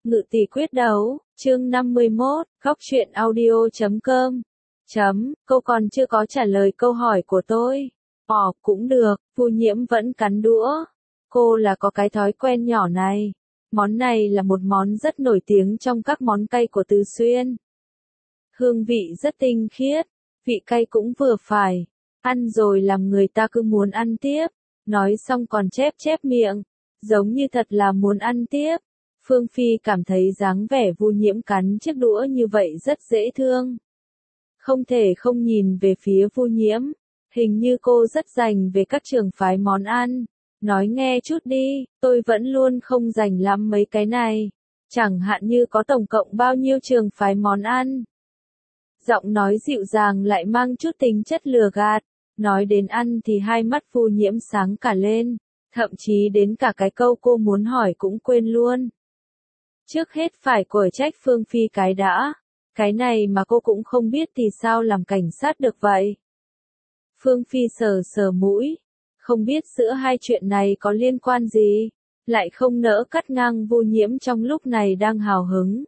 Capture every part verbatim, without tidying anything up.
Ngự tỷ quyết đấu, chương năm mươi mốt, góc truyện audio chấm com. Chấm, cô còn chưa có trả lời câu hỏi của tôi. Ồ, cũng được, Vu Nhiễm vẫn cắn đũa. Cô là có cái thói quen nhỏ này. Món này là một món rất nổi tiếng trong các món cay của Từ Xuyên. Hương vị rất tinh khiết, vị cay cũng vừa phải. Ăn rồi làm người ta cứ muốn ăn tiếp. Nói xong còn chép chép miệng. Giống như thật là muốn ăn tiếp. Phương Phi cảm thấy dáng vẻ Vu Nhiễm cắn chiếc đũa như vậy rất dễ thương. Không thể không nhìn về phía Vu Nhiễm. Hình như cô rất rành về các trường phái món ăn. Nói nghe chút đi, tôi vẫn luôn không rành lắm mấy cái này. Chẳng hạn như có tổng cộng bao nhiêu trường phái món ăn. Giọng nói dịu dàng lại mang chút tính chất lừa gạt. Nói đến ăn thì hai mắt Vu Nhiễm sáng cả lên. Thậm chí đến cả cái câu cô muốn hỏi cũng quên luôn. Trước hết phải quở trách Phương Phi cái đã. Cái này mà cô cũng không biết thì sao làm cảnh sát được vậy? Phương Phi sờ sờ mũi. Không biết giữa hai chuyện này có liên quan gì. Lại không nỡ cắt ngang Vu Nhiễm trong lúc này đang hào hứng.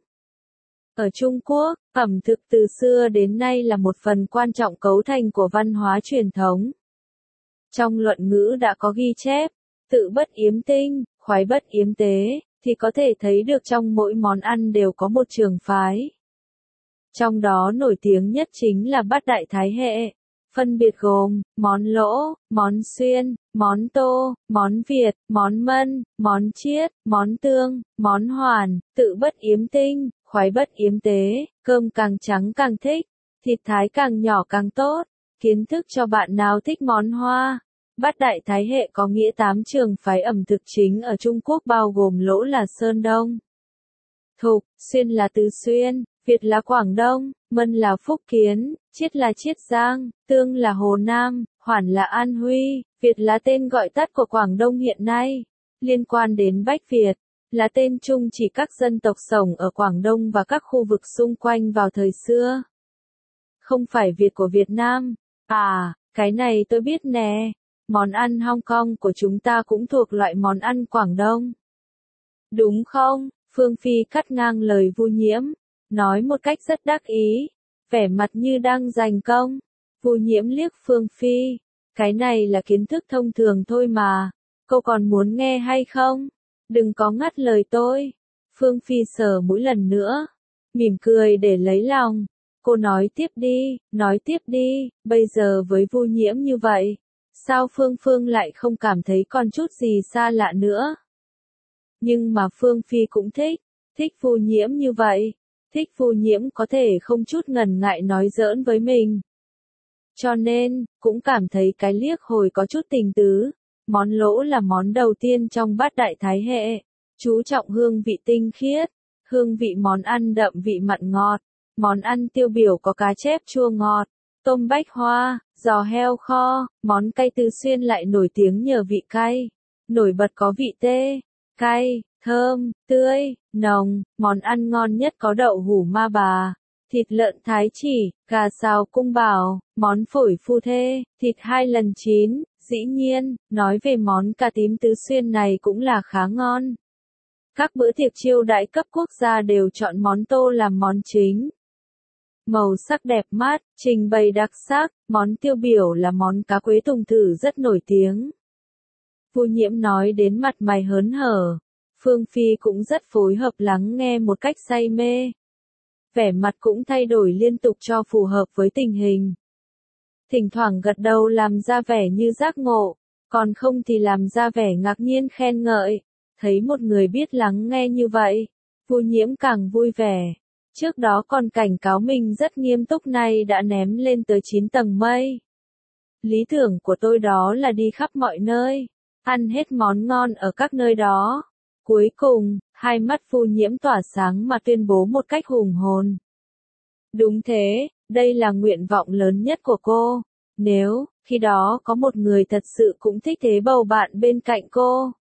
Ở Trung Quốc, ẩm thực từ xưa đến nay là một phần quan trọng cấu thành của văn hóa truyền thống. Trong luận ngữ đã có ghi chép, tự bất yếm tinh, khoái bất yếm tế, thì có thể thấy được trong mỗi món ăn đều có một trường phái. Trong đó nổi tiếng nhất chính là bát đại thái hệ, phân biệt gồm, món lỗ, món xuyên, món tô, món Việt, món mân, món chiết, món tương, món hoàn, tự bất yếm tinh, khoái bất yếm tế, cơm càng trắng càng thích, thịt thái càng nhỏ càng tốt. Kiến thức cho bạn nào thích món hoa. Bát đại thái hệ có nghĩa tám trường phái ẩm thực chính ở Trung Quốc bao gồm lỗ là Sơn Đông, Thục, Xuyên là Từ Xuyên, Việt là Quảng Đông, Mân là Phúc Kiến, Chiết là Chiết Giang, Tương là Hồ Nam, Hoàn là An Huy. Việt là tên gọi tắt của Quảng Đông hiện nay. Liên quan đến Bách Việt, là tên chung chỉ các dân tộc sống ở Quảng Đông và các khu vực xung quanh vào thời xưa. Không phải Việt của Việt Nam. À, cái này tôi biết nè. Món ăn Hong Kong của chúng ta cũng thuộc loại món ăn Quảng Đông. Đúng không? Phương Phi cắt ngang lời Vu Nhiễm, nói một cách rất đắc ý, vẻ mặt như đang giành công. Vu Nhiễm liếc Phương Phi, cái này là kiến thức thông thường thôi mà, cô còn muốn nghe hay không? Đừng có ngắt lời tôi. Phương Phi sờ mũi lần nữa, mỉm cười để lấy lòng. Cô nói tiếp đi, nói tiếp đi, bây giờ với Vu Nhiễm như vậy. Sao Phương Phương lại không cảm thấy còn chút gì xa lạ nữa? Nhưng mà Phương Phi cũng thích, thích Vu Nhiễm như vậy, thích Vu Nhiễm có thể không chút ngần ngại nói giỡn với mình. Cho nên, cũng cảm thấy cái liếc hồi có chút tình tứ. Món lỗ là món đầu tiên trong bát đại thái hệ, chú trọng hương vị tinh khiết, hương vị món ăn đậm vị mặn ngọt. Món ăn tiêu biểu có cá chép chua ngọt, tôm bách hoa, giò heo kho. Món cay Từ Xuyên lại nổi tiếng nhờ vị cay, nổi bật có vị tê, cay, thơm, tươi, nồng. Món ăn ngon nhất có đậu hủ ma bà, thịt lợn thái chỉ, gà xào cung bảo, món phổi phu thê, thịt hai lần chín. Dĩ nhiên, nói về món cà tím Tứ Xuyên này cũng là khá ngon. Các bữa tiệc chiêu đãi cấp quốc gia đều chọn món tô làm món chính. Màu sắc đẹp mắt, trình bày đặc sắc, món tiêu biểu là món cá quế tùng thử rất nổi tiếng. Vu Nhiễm nói đến mặt mày hớn hở, Phương Phi cũng rất phối hợp lắng nghe một cách say mê. Vẻ mặt cũng thay đổi liên tục cho phù hợp với tình hình. Thỉnh thoảng gật đầu làm ra vẻ như giác ngộ, còn không thì làm ra vẻ ngạc nhiên khen ngợi. Thấy một người biết lắng nghe như vậy, Vu Nhiễm càng vui vẻ. Trước đó còn cảnh cáo mình rất nghiêm túc này đã ném lên tới chín tầng mây. Lý tưởng của tôi đó là đi khắp mọi nơi, ăn hết món ngon ở các nơi đó. Cuối cùng, hai mắt Vu Nhiễm tỏa sáng mà tuyên bố một cách hùng hồn. Đúng thế, đây là nguyện vọng lớn nhất của cô. Nếu, khi đó có một người thật sự cũng thích thế bầu bạn bên cạnh cô,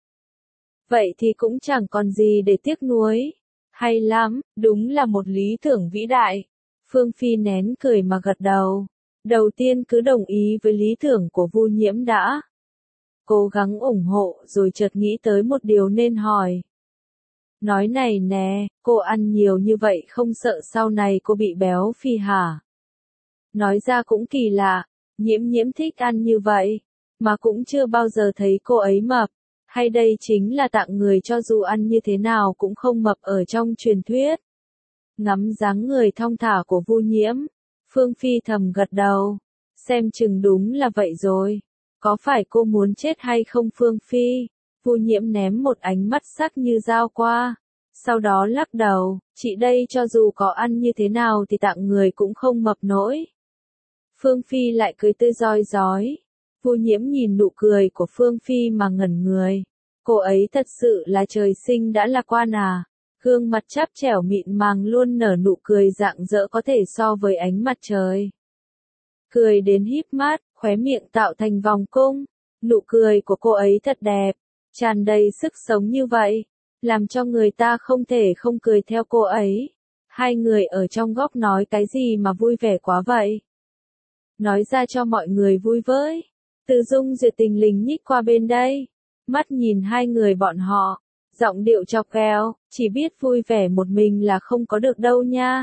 vậy thì cũng chẳng còn gì để tiếc nuối. Hay lắm, đúng là một lý tưởng vĩ đại. Phương Phi nén cười mà gật đầu. Đầu tiên cứ đồng ý với lý tưởng của Vu Nhiễm đã. Cố gắng ủng hộ rồi chợt nghĩ tới một điều nên hỏi. Nói này nè, cô ăn nhiều như vậy không sợ sau này cô bị béo phì hả? Nói ra cũng kỳ lạ, Nhiễm Nhiễm thích ăn như vậy, mà cũng chưa bao giờ thấy cô ấy mập. Hay đây chính là tặng người cho dù ăn như thế nào cũng không mập ở trong truyền thuyết. Ngắm dáng người thong thả của Vu Nhiễm, Phương Phi thầm gật đầu. Xem chừng đúng là vậy rồi. Có phải cô muốn chết hay không Phương Phi? Vu Nhiễm ném một ánh mắt sắc như dao qua. Sau đó lắc đầu, chị đây cho dù có ăn như thế nào thì tặng người cũng không mập nổi. Phương Phi lại cười tươi rói rói. Vu Nhiễm nhìn nụ cười của Phương Phi mà ngẩn người. Cô ấy thật sự là trời sinh đã lạc quan à. Gương mặt chắp trẻo mịn màng luôn nở nụ cười rạng rỡ có thể so với ánh mặt trời. Cười đến híp mắt, khóe miệng tạo thành vòng cung. Nụ cười của cô ấy thật đẹp, tràn đầy sức sống như vậy, làm cho người ta không thể không cười theo cô ấy. Hai người ở trong góc nói cái gì mà vui vẻ quá vậy? Nói ra cho mọi người vui với. Từ Dung Duyệt tình lình nhích qua bên đây, mắt nhìn hai người bọn họ, giọng điệu chọc ghẹo, chỉ biết vui vẻ một mình là không có được đâu nha.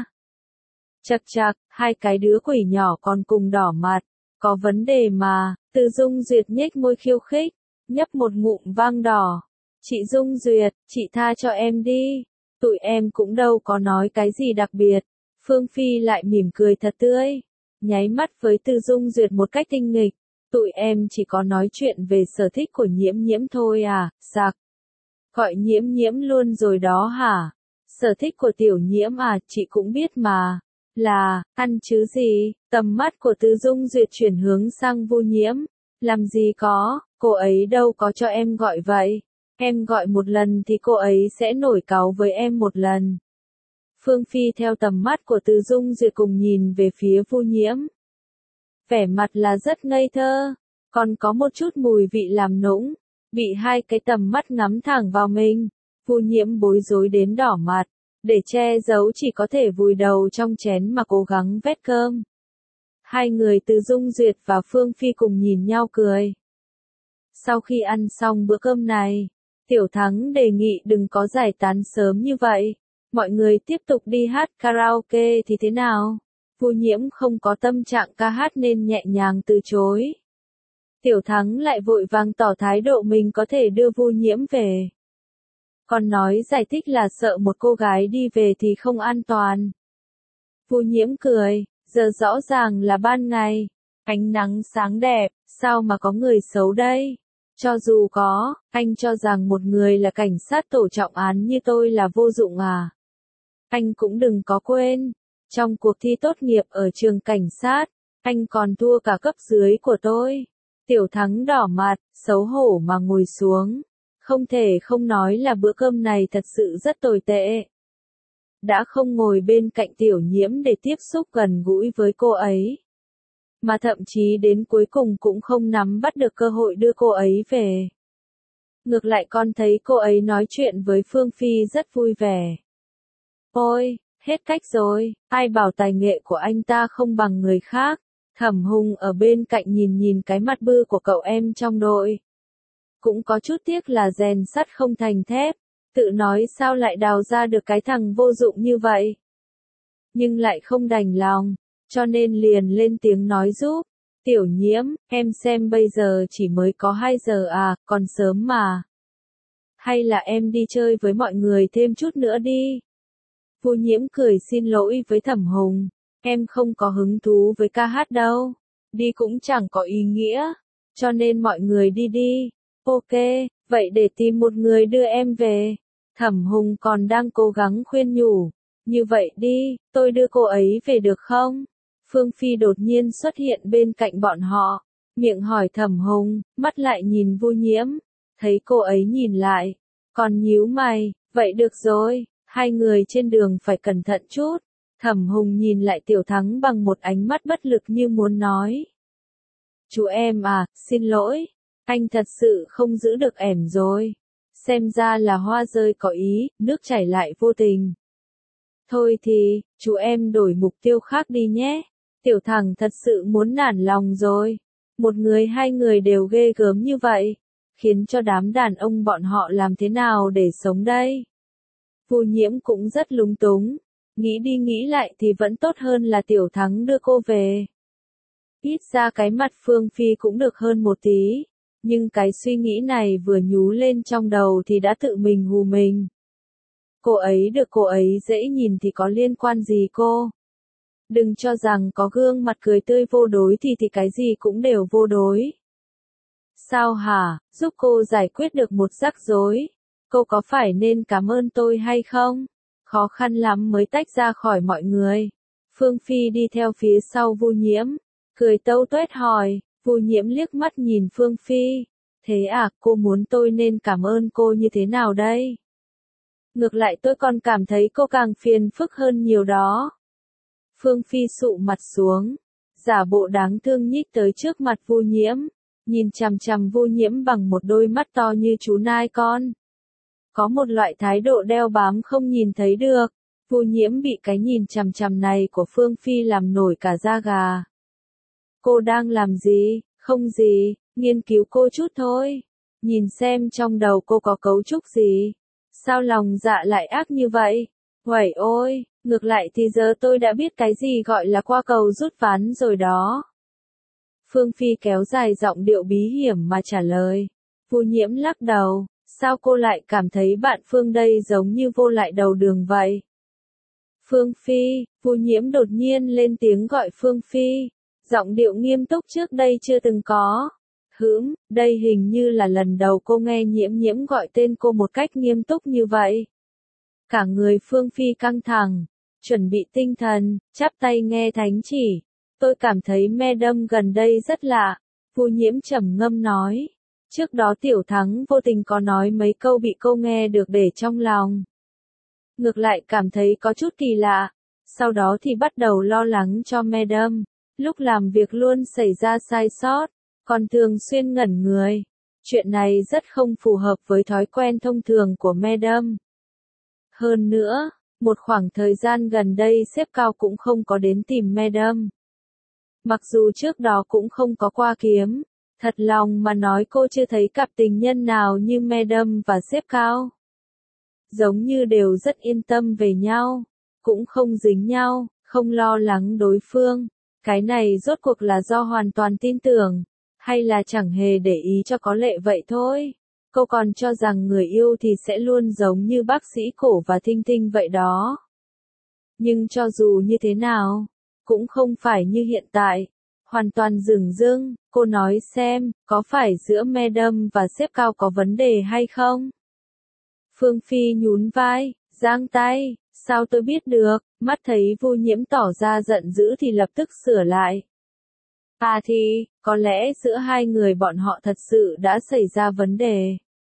Chậc chậc, hai cái đứa quỷ nhỏ còn cùng đỏ mặt, có vấn đề mà. Từ Dung Duyệt nhếch môi khiêu khích, nhấp một ngụm vang đỏ. Chị Dung Duyệt, chị tha cho em đi, tụi em cũng đâu có nói cái gì đặc biệt. Phương Phi lại mỉm cười thật tươi, nháy mắt với Từ Dung Duyệt một cách tinh nghịch. Tụi em chỉ có nói chuyện về sở thích của Nhiễm Nhiễm thôi à, sặc. Gọi Nhiễm Nhiễm luôn rồi đó hả? Sở thích của tiểu Nhiễm à, chị cũng biết mà. Là, ăn chứ gì? Tầm mắt của Từ Dung Duyệt chuyển hướng sang Vu Nhiễm. Làm gì có, cô ấy đâu có cho em gọi vậy. Em gọi một lần thì cô ấy sẽ nổi cáu với em một lần. Phương Phi theo tầm mắt của Từ Dung Duyệt cùng nhìn về phía Vu Nhiễm. Vẻ mặt là rất ngây thơ, còn có một chút mùi vị làm nũng, bị hai cái tầm mắt ngắm thẳng vào mình. Vu Nhiễm bối rối đến đỏ mặt, để che giấu chỉ có thể vùi đầu trong chén mà cố gắng vét cơm. Hai người Từ Dung Duyệt và Phương Phi cùng nhìn nhau cười. Sau khi ăn xong bữa cơm này, Tiểu Thắng đề nghị đừng có giải tán sớm như vậy, mọi người tiếp tục đi hát karaoke thì thế nào? Vu Nhiễm không có tâm trạng ca hát nên nhẹ nhàng từ chối. Tiểu Thắng lại vội vàng tỏ thái độ mình có thể đưa Vu Nhiễm về. Còn nói giải thích là sợ một cô gái đi về thì không an toàn. Vu Nhiễm cười, giờ rõ ràng là ban ngày, ánh nắng sáng đẹp, sao mà có người xấu đây? Cho dù có, anh cho rằng một người là cảnh sát tổ trọng án như tôi là vô dụng à? Anh cũng đừng có quên, trong cuộc thi tốt nghiệp ở trường cảnh sát, anh còn thua cả cấp dưới của tôi. Tiểu Thắng đỏ mặt, xấu hổ mà ngồi xuống. Không thể không nói là bữa cơm này thật sự rất tồi tệ. Đã không ngồi bên cạnh Tiểu Nhiễm để tiếp xúc gần gũi với cô ấy, mà thậm chí đến cuối cùng cũng không nắm bắt được cơ hội đưa cô ấy về. Ngược lại con thấy cô ấy nói chuyện với Phương Phi rất vui vẻ. Ôi, hết cách rồi, ai bảo tài nghệ của anh ta không bằng người khác. Thẩm Hùng ở bên cạnh nhìn nhìn cái mặt bư của cậu em trong đội. Cũng có chút tiếc là rèn sắt không thành thép, tự nói sao lại đào ra được cái thằng vô dụng như vậy. Nhưng lại không đành lòng, cho nên liền lên tiếng nói giúp. Tiểu Nhiễm, em xem bây giờ chỉ mới có hai giờ à, còn sớm mà. Hay là em đi chơi với mọi người thêm chút nữa đi. Vu Nhiễm cười xin lỗi với Thẩm Hùng. Em không có hứng thú với ca hát đâu. Đi cũng chẳng có ý nghĩa. Cho nên mọi người đi đi. Ok, vậy để tìm một người đưa em về. Thẩm Hùng còn đang cố gắng khuyên nhủ. Như vậy đi, tôi đưa cô ấy về được không? Phương Phi đột nhiên xuất hiện bên cạnh bọn họ. Miệng hỏi Thẩm Hùng, mắt lại nhìn Vu Nhiễm. Thấy cô ấy nhìn lại. Còn nhíu mày, vậy được rồi, hai người trên đường phải cẩn thận chút. Thẩm Hùng nhìn lại Tiểu Thắng bằng một ánh mắt bất lực như muốn nói. Chú em à, xin lỗi, anh thật sự không giữ được ẻm rồi. Xem ra là hoa rơi có ý, nước chảy lại vô tình. Thôi thì, chú em đổi mục tiêu khác đi nhé. Tiểu Thằng thật sự muốn nản lòng rồi. Một người hai người đều ghê gớm như vậy, khiến cho đám đàn ông bọn họ làm thế nào để sống đây? Vu Nhiễm cũng rất lúng túng. Nghĩ đi nghĩ lại thì vẫn tốt hơn là Tiểu Thắng đưa cô về. Ít ra cái mặt Phương Phi cũng được hơn một tí. Nhưng cái suy nghĩ này vừa nhú lên trong đầu thì đã tự mình hù mình. Cô ấy được cô ấy dễ nhìn thì có liên quan gì cô? Đừng cho rằng có gương mặt cười tươi vô đối thì thì cái gì cũng đều vô đối. Sao hả, giúp cô giải quyết được một rắc rối? Cô có phải nên cảm ơn tôi hay không? Khó khăn lắm mới tách ra khỏi mọi người. Phương Phi đi theo phía sau Vu Nhiễm, cười tâu tuét hỏi. Vu Nhiễm liếc mắt nhìn Phương Phi. Thế à, cô muốn tôi nên cảm ơn cô như thế nào đây? Ngược lại tôi còn cảm thấy cô càng phiền phức hơn nhiều đó. Phương Phi sụ mặt xuống, giả bộ đáng thương nhích tới trước mặt Vu Nhiễm, nhìn chằm chằm Vu Nhiễm bằng một đôi mắt to như chú nai con. Có một loại thái độ đeo bám không nhìn thấy được. Vu Nhiễm bị cái nhìn chằm chằm này của Phương Phi làm nổi cả da gà. Cô đang làm gì? Không gì, nghiên cứu cô chút thôi. Nhìn xem trong đầu cô có cấu trúc gì. Sao lòng dạ lại ác như vậy? Uầy ôi, ngược lại thì giờ tôi đã biết cái gì gọi là qua cầu rút ván rồi đó. Phương Phi kéo dài giọng điệu bí hiểm mà trả lời. Vu Nhiễm lắc đầu, sao cô lại cảm thấy bạn Phương đây giống như vô lại đầu đường vậy? Phương Phi, Vu Nhiễm đột nhiên lên tiếng gọi Phương Phi, giọng điệu nghiêm túc trước đây chưa từng có. Hửm, đây hình như là lần đầu cô nghe Nhiễm Nhiễm gọi tên cô một cách nghiêm túc như vậy. Cả người Phương Phi căng thẳng, chuẩn bị tinh thần, chắp tay nghe thánh chỉ. Tôi cảm thấy Madam gần đây rất lạ, Vu Nhiễm trầm ngâm nói. Trước đó Tiểu Thắng vô tình có nói mấy câu bị cô nghe được để trong lòng. Ngược lại cảm thấy có chút kỳ lạ, sau đó thì bắt đầu lo lắng cho Madam. Lúc làm việc luôn xảy ra sai sót, còn thường xuyên ngẩn người. Chuyện này rất không phù hợp với thói quen thông thường của Madam. Hơn nữa, một khoảng thời gian gần đây sếp cao cũng không có đến tìm Madam. Mặc dù trước đó cũng không có qua kiếm, thật lòng mà nói cô chưa thấy cặp tình nhân nào như Madam và sếp cao. Giống như đều rất yên tâm về nhau, cũng không dính nhau, không lo lắng đối phương. Cái này rốt cuộc là do hoàn toàn tin tưởng, hay là chẳng hề để ý cho có lệ vậy thôi. Cô còn cho rằng người yêu thì sẽ luôn giống như bác sĩ Cổ và Thinh Thinh vậy đó. Nhưng cho dù như thế nào, cũng không phải như hiện tại. Hoàn toàn dửng dưng, cô nói xem, có phải giữa Madam và sếp cao có vấn đề hay không? Phương Phi nhún vai, giang tay, sao tôi biết được, mắt thấy Vu Nhiễm tỏ ra giận dữ thì lập tức sửa lại. À thì, có lẽ giữa hai người bọn họ thật sự đã xảy ra vấn đề.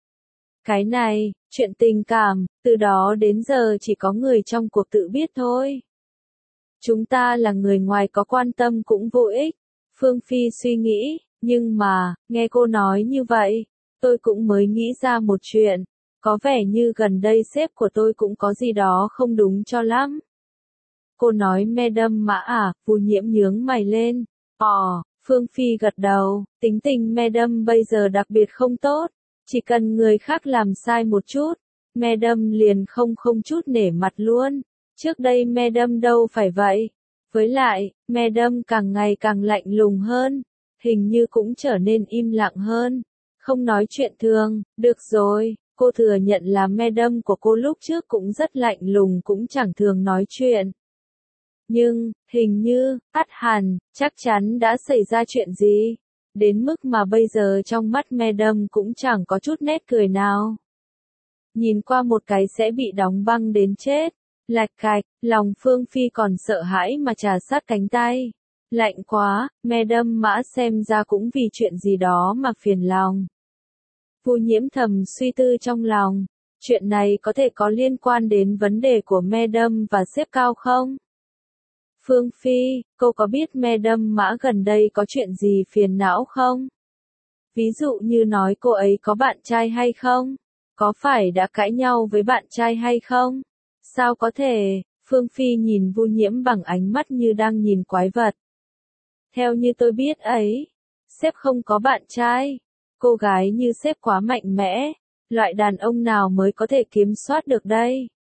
Cái này, chuyện tình cảm, từ đó đến giờ chỉ có người trong cuộc tự biết thôi. Chúng ta là người ngoài có quan tâm cũng vô ích. Phương Phi suy nghĩ, nhưng mà, nghe cô nói như vậy, tôi cũng mới nghĩ ra một chuyện. Có vẻ như gần đây sếp của tôi cũng có gì đó không đúng cho lắm. Cô nói Madam Mã à, Vu Nhiễm nhướng mày lên. Ồ, Phương Phi gật đầu, tính tình Madam bây giờ đặc biệt không tốt. Chỉ cần người khác làm sai một chút, Madam liền không không chút nể mặt luôn. Trước đây Madam đâu phải vậy. Với lại, Madam càng ngày càng lạnh lùng hơn. Hình như cũng trở nên im lặng hơn. Không nói chuyện thường, được rồi. Cô thừa nhận là Madam của cô lúc trước cũng rất lạnh lùng cũng chẳng thường nói chuyện. Nhưng, hình như, ắt hẳn, chắc chắn đã xảy ra chuyện gì. Đến mức mà bây giờ trong mắt Madam cũng chẳng có chút nét cười nào. Nhìn qua một cái sẽ bị đóng băng đến chết. Lạch cạch, lòng Phương Phi còn sợ hãi mà trà sát cánh tay. Lạnh quá, Madam Mã xem ra cũng vì chuyện gì đó mà phiền lòng. Vu Nhiễm thầm suy tư trong lòng, chuyện này có thể có liên quan đến vấn đề của Madam và sếp cao không? Phương Phi, cô có biết Madam Mã gần đây có chuyện gì phiền não không? Ví dụ như nói cô ấy có bạn trai hay không? Có phải đã cãi nhau với bạn trai hay không? Sao có thể? Phương Phi nhìn Vu Nhiễm bằng ánh mắt như đang nhìn quái vật. Theo như tôi biết ấy, sếp không có bạn trai. Cô gái như sếp quá mạnh mẽ, loại đàn ông nào mới có thể kiểm soát được đây?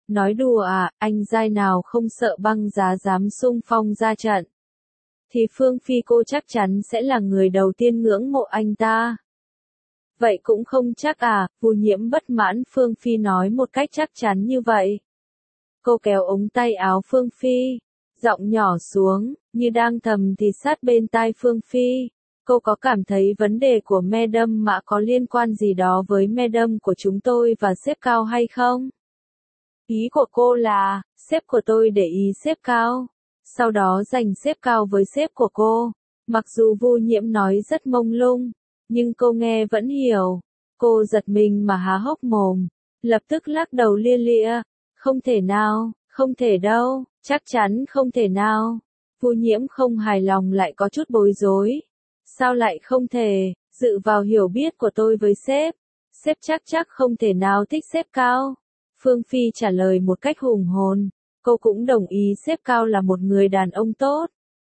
Nói đùa à, anh giai nào không sợ băng giá dám xung phong ra trận. Thì Phương Phi cô chắc chắn sẽ là người đầu tiên ngưỡng mộ anh ta. Vậy cũng không chắc à, Vu Nhiễm bất mãn Phương Phi nói một cách chắc chắn như vậy. Cô kéo ống tay áo Phương Phi, giọng nhỏ xuống, như đang thầm thì sát bên tai Phương Phi. Cô có cảm thấy vấn đề của Madam Mã có liên quan gì đó với Madam của chúng tôi và sếp Cao hay không? Ý của cô là, sếp của tôi để ý sếp Cao, sau đó giành sếp Cao với sếp của cô. Mặc dù Vu Nhiễm nói rất mông lung, nhưng cô nghe vẫn hiểu. Cô giật mình mà há hốc mồm, lập tức lắc đầu lia lịa. Không thể nào, không thể đâu, chắc chắn không thể nào. Vu Nhiễm không hài lòng lại có chút bối rối. Sao lại không thể, dựa vào hiểu biết của tôi với sếp, sếp chắc chắc không thể nào thích sếp Cao. Phương Phi trả lời một cách hùng hồn, cô cũng đồng ý sếp Cao là một người đàn ông tốt.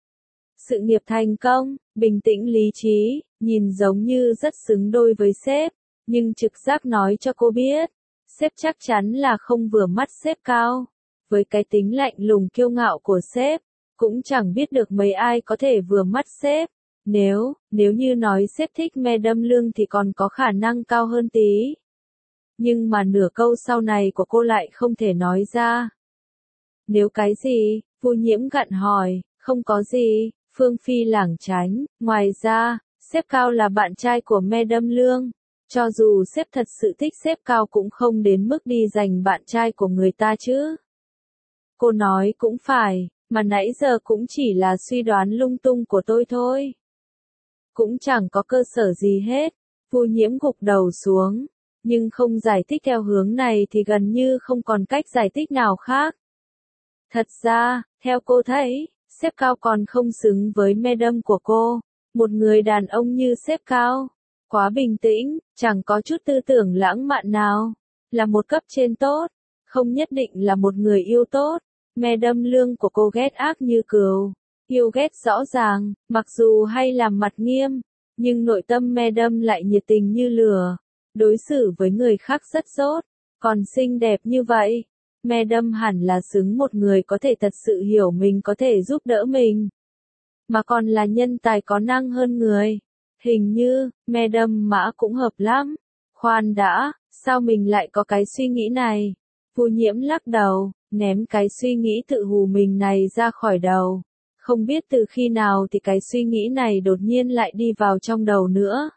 Sự nghiệp thành công, bình tĩnh lý trí, nhìn giống như rất xứng đôi với sếp, nhưng trực giác nói cho cô biết, sếp chắc chắn là không vừa mắt sếp Cao. Với cái tính lạnh lùng kiêu ngạo của sếp, cũng chẳng biết được mấy ai có thể vừa mắt sếp. Nếu, nếu như nói sếp thích Madam Lương thì còn có khả năng cao hơn tí. Nhưng mà nửa câu sau này của cô lại không thể nói ra. Nếu cái gì? Vu Nhiễm gặn hỏi, không có gì, Phương Phi lảng tránh. Ngoài ra, sếp Cao là bạn trai của Madam Lương. Cho dù sếp thật sự thích sếp Cao cũng không đến mức đi giành bạn trai của người ta chứ. Cô nói cũng phải, mà nãy giờ cũng chỉ là suy đoán lung tung của tôi thôi. Cũng chẳng có cơ sở gì hết. Vu Nhiễm gục đầu xuống, nhưng không giải thích theo hướng này thì gần như không còn cách giải thích nào khác. Thật ra, theo cô thấy, sếp Cao còn không xứng với Madam của cô. Một người đàn ông như sếp Cao, quá bình tĩnh, chẳng có chút tư tưởng lãng mạn nào, là một cấp trên tốt, không nhất định là một người yêu tốt. Madam Lương của cô ghét ác như cừu, yêu ghét rõ ràng, mặc dù hay làm mặt nghiêm, nhưng nội tâm Madam lại nhiệt tình như lửa, đối xử với người khác rất tốt, còn xinh đẹp như vậy. Madam hẳn là xứng một người có thể thật sự hiểu mình, có thể giúp đỡ mình, mà còn là nhân tài có năng hơn người. Hình như, Madam Mã cũng hợp lắm. Khoan đã, sao mình lại có cái suy nghĩ này? Vu Nhiễm lắc đầu, ném cái suy nghĩ tự hù mình này ra khỏi đầu. Không biết từ khi nào thì cái suy nghĩ này đột nhiên lại đi vào trong đầu nữa.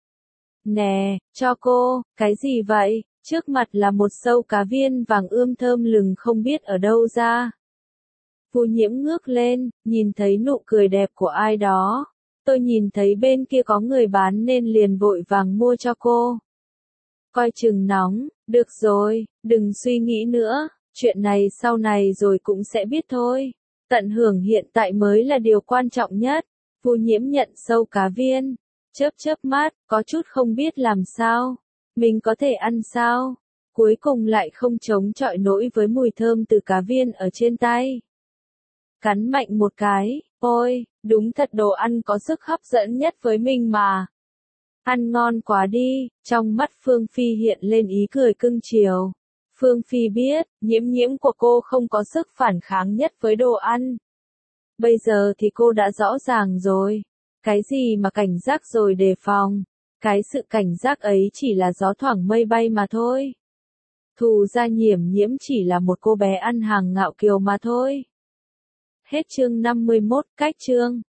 Nè, cho cô, cái gì vậy? Trước mặt là một sâu cá viên vàng ươm thơm lừng không biết ở đâu ra. Vu Nhiễm ngước lên, nhìn thấy nụ cười đẹp của ai đó. Tôi nhìn thấy bên kia có người bán nên liền vội vàng mua cho cô. Coi chừng nóng, được rồi, đừng suy nghĩ nữa, chuyện này sau này rồi cũng sẽ biết thôi. Tận hưởng hiện tại mới là điều quan trọng nhất. Vu Nhiễm nhận sâu cá viên, chớp chớp mắt, có chút không biết làm sao. Mình có thể ăn sao? Cuối cùng lại không chống chọi nổi với mùi thơm từ cá viên ở trên tay. Cắn mạnh một cái, ôi, đúng thật đồ ăn có sức hấp dẫn nhất với mình mà. Ăn ngon quá đi, trong mắt Phương Phi hiện lên ý cười cưng chiều. Phương Phi biết, Nhiễm Nhiễm của cô không có sức phản kháng nhất với đồ ăn. Bây giờ thì cô đã rõ ràng rồi. Cái gì mà cảnh giác rồi đề phòng. Cái sự cảnh giác ấy chỉ là gió thoảng mây bay mà thôi. Thù ra Nhiễm Nhiễm chỉ là một cô bé ăn hàng ngạo kiều mà thôi. Hết chương năm mươi mốt, cách chương.